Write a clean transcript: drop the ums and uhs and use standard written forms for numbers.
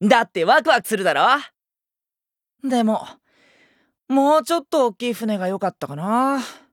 だってワクワクするだろ。 でも、もうちょっと大きい船が良かったかな。